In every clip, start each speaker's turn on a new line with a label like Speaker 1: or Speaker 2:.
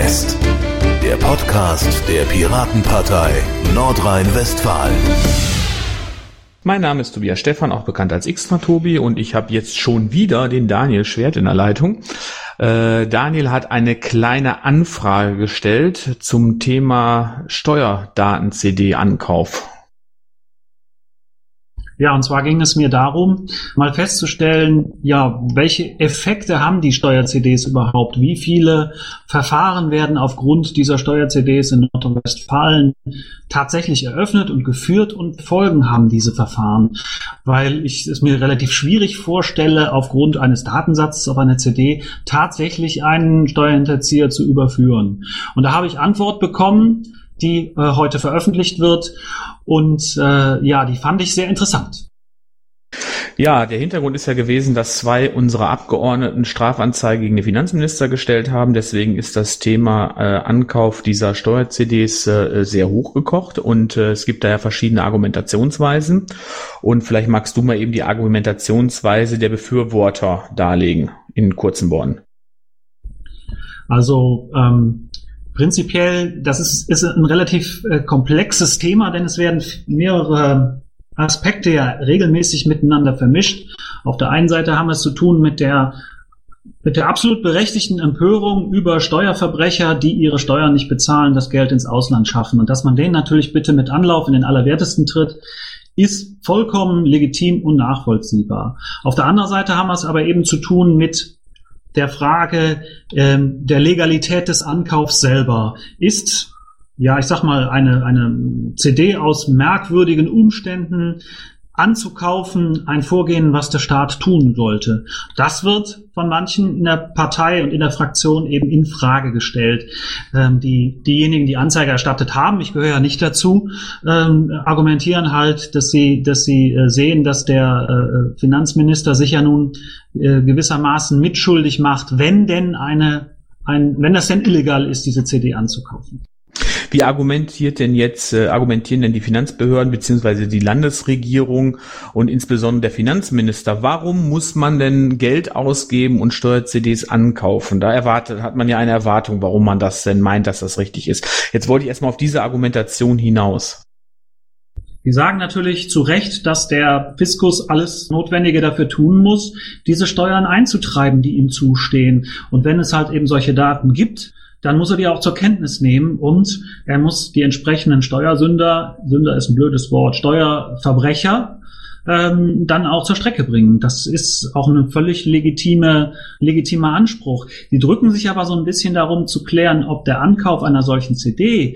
Speaker 1: West, der Podcast der Piratenpartei Nordrhein-Westfalen.
Speaker 2: Mein Name ist Tobias Stephan, auch bekannt als Xtra-Tobi, und ich habe jetzt schon wieder den Daniel Schwert in der Leitung. Daniel hat eine kleine Anfrage gestellt zum Thema Steuerdaten-CD-Ankauf.
Speaker 3: Ja, und zwar ging es mir darum, mal festzustellen, ja, welche Effekte haben die Steuer-CDs überhaupt? Wie viele Verfahren werden aufgrund dieser Steuer-CDs in Nordrhein-Westfalen tatsächlich eröffnet und geführt, und Folgen haben diese Verfahren? Weil ich es mir relativ schwierig vorstelle, aufgrund eines Datensatzes auf einer CD tatsächlich einen Steuerhinterzieher zu überführen. Und da habe ich Antwort bekommen, die heute veröffentlicht wird, und die fand ich sehr interessant.
Speaker 2: Ja, der Hintergrund ist ja gewesen, dass 2 unserer Abgeordneten Strafanzeige gegen den Finanzminister gestellt haben. Deswegen ist das Thema Ankauf dieser Steuer-CDs sehr hochgekocht, und es gibt da ja verschiedene Argumentationsweisen. Und vielleicht magst du mal eben die Argumentationsweise der Befürworter darlegen in kurzen Worten.
Speaker 3: Also prinzipiell, das ist ein relativ komplexes Thema, denn es werden mehrere Aspekte ja regelmäßig miteinander vermischt. Auf der einen Seite haben wir es zu tun mit der absolut berechtigten Empörung über Steuerverbrecher, die ihre Steuern nicht bezahlen, das Geld ins Ausland schaffen. Und dass man denen natürlich bitte mit Anlauf in den Allerwertesten tritt, ist vollkommen legitim und nachvollziehbar. Auf der anderen Seite haben wir es aber eben zu tun mit der Frage der Legalität des Ankaufs selber. Ist, ich sag mal, eine CD aus merkwürdigen Umständen anzukaufen ein Vorgehen, was der Staat tun sollte? Das wird von manchen in der Partei und in der Fraktion eben in Frage gestellt. Diejenigen, die Anzeige erstattet haben, ich gehöre ja nicht dazu, argumentieren halt, dass sie sehen, dass der Finanzminister sich ja nun gewissermaßen mitschuldig macht, wenn das denn illegal ist, diese CD anzukaufen.
Speaker 2: Wie argumentieren denn die Finanzbehörden bzw. die Landesregierung und insbesondere der Finanzminister? Warum muss man denn Geld ausgeben und Steuer-CDs ankaufen? Hat man ja eine Erwartung, warum man das denn meint, dass das richtig ist. Jetzt wollte ich erstmal auf diese Argumentation hinaus.
Speaker 3: Die sagen natürlich zu Recht, dass der Fiskus alles Notwendige dafür tun muss, diese Steuern einzutreiben, die ihm zustehen. Und wenn es halt eben solche Daten gibt, dann muss er die auch zur Kenntnis nehmen, und er muss die entsprechenden Sünder ist ein blödes Wort, Steuerverbrecher, dann auch zur Strecke bringen. Das ist auch ein völlig legitimer Anspruch. Die drücken sich aber so ein bisschen darum zu klären, ob der Ankauf einer solchen CD,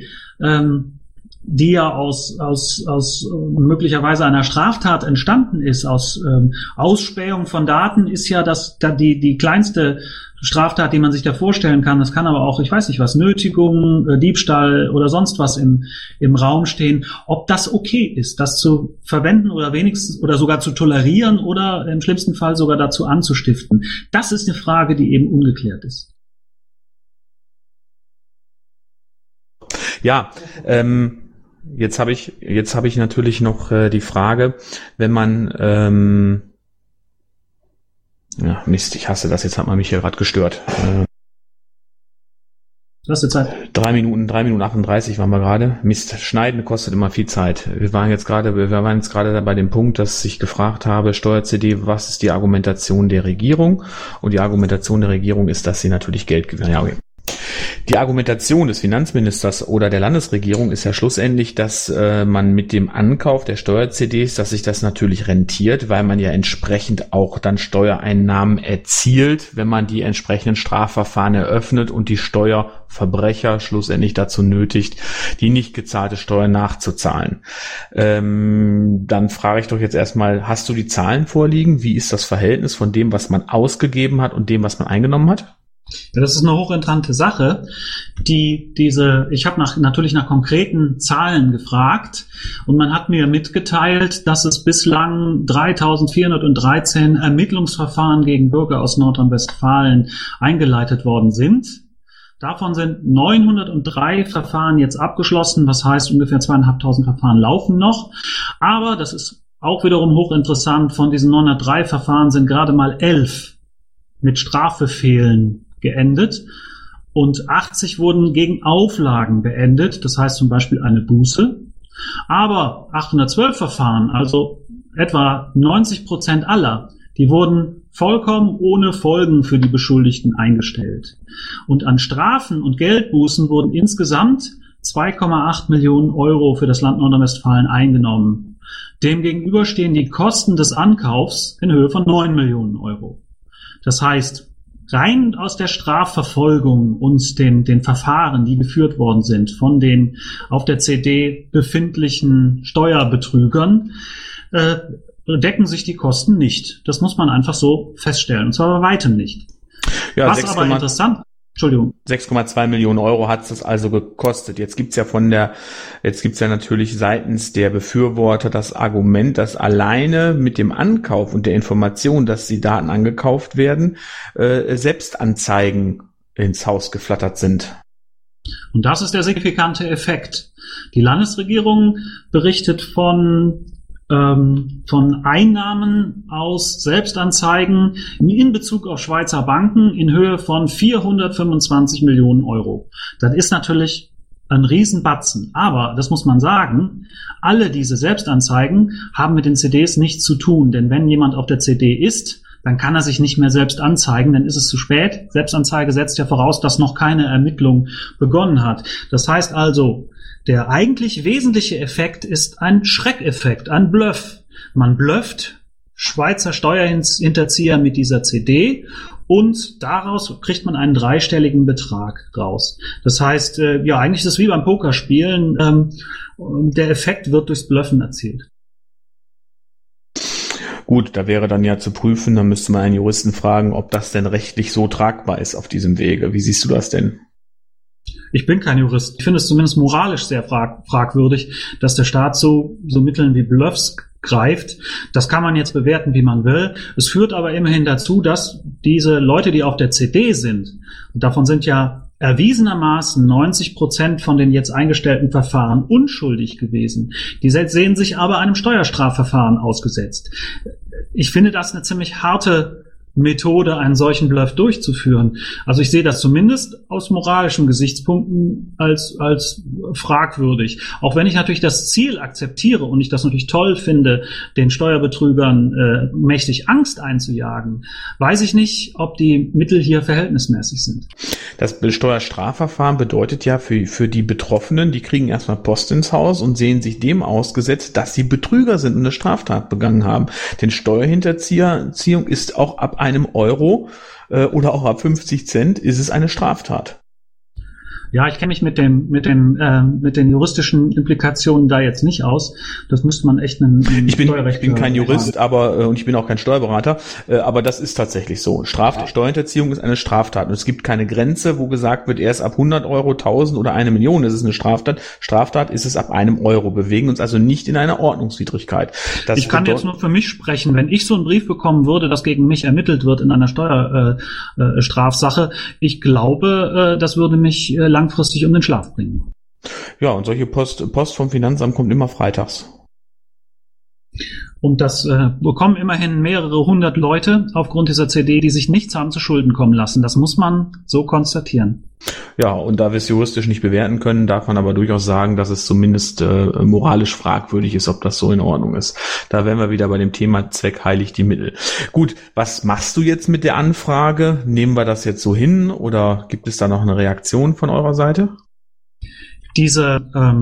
Speaker 3: die ja aus möglicherweise einer Straftat entstanden ist, aus Ausspähung von Daten, ist ja die kleinste Straftat, die man sich da vorstellen kann. Das kann aber auch, ich weiß nicht was, Nötigung, Diebstahl oder sonst was im Raum stehen. Ob das okay ist, das zu verwenden oder wenigstens oder sogar zu tolerieren oder im schlimmsten Fall sogar dazu anzustiften. Das ist eine Frage, die eben ungeklärt ist.
Speaker 2: Ja, jetzt habe ich natürlich noch die Frage, wenn man Mist, ich hasse das, jetzt hat man mich hier gerade gestört.
Speaker 3: Lass dir Zeit.
Speaker 2: 3 Minuten 38 waren wir gerade. Mist, schneiden kostet immer viel Zeit. Wir waren jetzt gerade bei dem Punkt, dass ich gefragt habe, Steuer-CD, was ist die Argumentation der Regierung? Und die Argumentation der Regierung ist, dass sie natürlich Geld gewinnen. Ja, okay. Die Argumentation des Finanzministers oder der Landesregierung ist ja schlussendlich, dass man mit dem Ankauf der Steuer-CDs, dass sich das natürlich rentiert, weil man ja entsprechend auch dann Steuereinnahmen erzielt, wenn man die entsprechenden Strafverfahren eröffnet und die Steuerverbrecher schlussendlich dazu nötigt, die nicht gezahlte Steuer nachzuzahlen. Dann frage ich doch jetzt erstmal, hast du die Zahlen vorliegen? Wie ist das Verhältnis von dem, was man ausgegeben hat und dem, was man eingenommen hat?
Speaker 3: Ja, das ist eine hochinteressante Sache. Ich habe natürlich nach konkreten Zahlen gefragt, und man hat mir mitgeteilt, dass es bislang 3.413 Ermittlungsverfahren gegen Bürger aus Nordrhein-Westfalen eingeleitet worden sind. Davon sind 903 Verfahren jetzt abgeschlossen, was heißt, ungefähr 2.500 Verfahren laufen noch. Aber das ist auch wiederum hochinteressant, von diesen 903 Verfahren sind gerade mal 11 mit Strafbefehlen geendet. und 80 wurden gegen Auflagen beendet, das heißt zum Beispiel eine Buße. Aber 812 Verfahren, also etwa 90% aller, die wurden vollkommen ohne Folgen für die Beschuldigten eingestellt. Und an Strafen und Geldbußen wurden insgesamt 2,8 Millionen Euro für das Land Nordrhein-Westfalen eingenommen. Demgegenüber stehen die Kosten des Ankaufs in Höhe von 9 Millionen Euro. Das heißt, rein aus der Strafverfolgung und den Verfahren, die geführt worden sind von den auf der CD befindlichen Steuerbetrügern, decken sich die Kosten nicht. Das muss man einfach so feststellen. Und zwar bei weitem nicht.
Speaker 2: Ja,
Speaker 3: was aber interessant, Entschuldigung.
Speaker 2: 6,2 Millionen Euro hat es das also gekostet. Jetzt gibt's ja natürlich seitens der Befürworter das Argument, dass alleine mit dem Ankauf und der Information, dass die Daten angekauft werden, Selbstanzeigen ins Haus geflattert sind.
Speaker 3: Und das ist der signifikante Effekt. Die Landesregierung berichtet von Einnahmen aus Selbstanzeigen in Bezug auf Schweizer Banken in Höhe von 425 Millionen Euro. Das ist natürlich ein Riesenbatzen. Aber, das muss man sagen, alle diese Selbstanzeigen haben mit den CDs nichts zu tun. Denn wenn jemand auf der CD ist, dann kann er sich nicht mehr selbst anzeigen, dann ist es zu spät. Selbstanzeige setzt ja voraus, dass noch keine Ermittlung begonnen hat. Das heißt also, der eigentlich wesentliche Effekt ist ein Schreckeffekt, ein Bluff. Man blufft Schweizer Steuerhinterzieher mit dieser CD und daraus kriegt man einen dreistelligen Betrag raus. Das heißt, eigentlich ist es wie beim Pokerspielen, der Effekt wird durchs Bluffen erzielt.
Speaker 2: Gut, da wäre dann ja zu prüfen, dann müsste man einen Juristen fragen, ob das denn rechtlich so tragbar ist auf diesem Wege. Wie siehst du das denn?
Speaker 3: Ich bin kein Jurist. Ich finde es zumindest moralisch sehr fragwürdig, dass der Staat so Mitteln wie Bluffs greift. Das kann man jetzt bewerten, wie man will. Es führt aber immerhin dazu, dass diese Leute, die auf der CD sind, und davon sind ja erwiesenermaßen 90% von den jetzt eingestellten Verfahren unschuldig gewesen, die sehen sich aber einem Steuerstrafverfahren ausgesetzt. Ich finde das eine ziemlich harte Methode, einen solchen Bluff durchzuführen. Also ich sehe das zumindest aus moralischen Gesichtspunkten als fragwürdig. Auch wenn ich natürlich das Ziel akzeptiere und ich das natürlich toll finde, den Steuerbetrügern mächtig Angst einzujagen, weiß ich nicht, ob die Mittel hier verhältnismäßig sind. Das
Speaker 2: Steuerstrafverfahren bedeutet ja für die Betroffenen, die kriegen erstmal Post ins Haus und sehen sich dem ausgesetzt, dass sie Betrüger sind und eine Straftat begangen haben. Denn Steuerhinterziehung ist auch ab einem Euro oder auch ab 50 Cent ist es eine Straftat.
Speaker 3: Ja, ich kenne mich mit den juristischen Implikationen da jetzt nicht aus. Das müsste man echt
Speaker 2: Ich bin kein Jurist, aber und ich bin auch kein Steuerberater, aber das ist tatsächlich so. Steuerhinterziehung ist eine Straftat und es gibt keine Grenze, wo gesagt wird, erst ab 100 Euro, 1000 oder 1 Million ist es eine Straftat. Straftat ist es ab 1 Euro. Bewegen uns also nicht in einer Ordnungswidrigkeit.
Speaker 3: Ich kann jetzt nur für mich sprechen. Wenn ich so einen Brief bekommen würde, dass gegen mich ermittelt wird in einer Steuerstrafsache, ich glaube, das würde mich langfristig um den Schlaf bringen.
Speaker 2: Ja, und solche Post vom Finanzamt kommt immer freitags.
Speaker 3: Und das bekommen immerhin mehrere hundert Leute aufgrund dieser CD, die sich nichts haben zu Schulden kommen lassen. Das muss man so konstatieren.
Speaker 2: Ja, und da wir es juristisch nicht bewerten können, darf man aber durchaus sagen, dass es zumindest moralisch fragwürdig ist, ob das so in Ordnung ist. Da wären wir wieder bei dem Thema Zweck heiligt die Mittel. Gut, was machst du jetzt mit der Anfrage? Nehmen wir das jetzt so hin oder gibt es da noch eine Reaktion von eurer Seite?
Speaker 3: Diese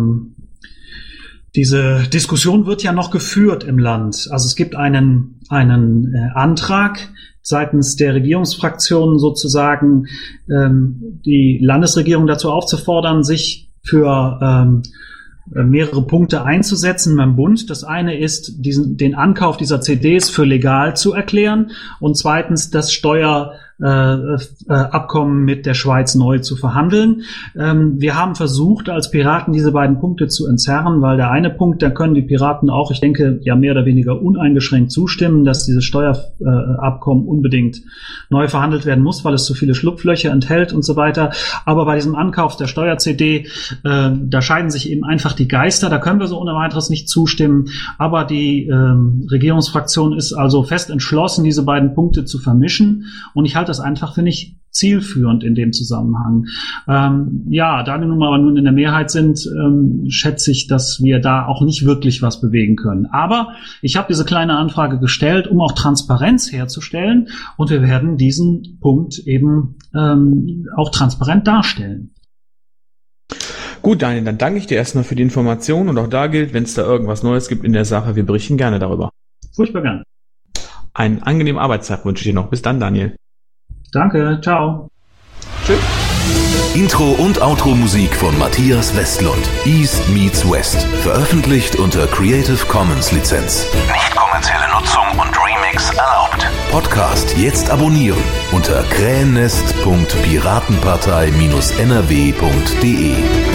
Speaker 3: Diskussion wird ja noch geführt im Land. Also es gibt einen Antrag seitens der Regierungsfraktionen sozusagen, die Landesregierung dazu aufzufordern, sich für mehrere Punkte einzusetzen beim Bund. Das eine ist, den Ankauf dieser CDs für legal zu erklären und zweitens das Steuerabkommen mit der Schweiz neu zu verhandeln. Wir haben versucht, als Piraten diese beiden Punkte zu entzerren, weil der eine Punkt, da können die Piraten auch, ich denke, ja mehr oder weniger uneingeschränkt zustimmen, dass dieses Steuerabkommen unbedingt neu verhandelt werden muss, weil es zu viele Schlupflöcher enthält und so weiter. Aber bei diesem Ankauf der Steuer-CD, da scheiden sich eben einfach die Geister. Da können wir so ohne weiteres nicht zustimmen. Aber die Regierungsfraktion ist also fest entschlossen, diese beiden Punkte zu vermischen. Und ich halte das einfach für nicht zielführend in dem Zusammenhang. Da wir nun mal in der Mehrheit sind, schätze ich, dass wir da auch nicht wirklich was bewegen können. Aber ich habe diese kleine Anfrage gestellt, um auch Transparenz herzustellen, und wir werden diesen Punkt eben auch transparent darstellen.
Speaker 2: Gut, Daniel, dann danke ich dir erstmal für die Information, und auch da gilt, wenn es da irgendwas Neues gibt in der Sache, wir berichten gerne darüber.
Speaker 3: Furchtbar gern.
Speaker 2: Einen angenehmen Arbeitstag wünsche ich dir noch. Bis dann, Daniel.
Speaker 3: Danke, ciao.
Speaker 2: Tschüss.
Speaker 1: Intro und Outro Musik von Matthias Westlund. East meets West. Veröffentlicht unter Creative Commons Lizenz. Nicht kommerzielle Nutzung und Remix erlaubt. Podcast jetzt abonnieren unter krähennest.piratenpartei-nrw.de.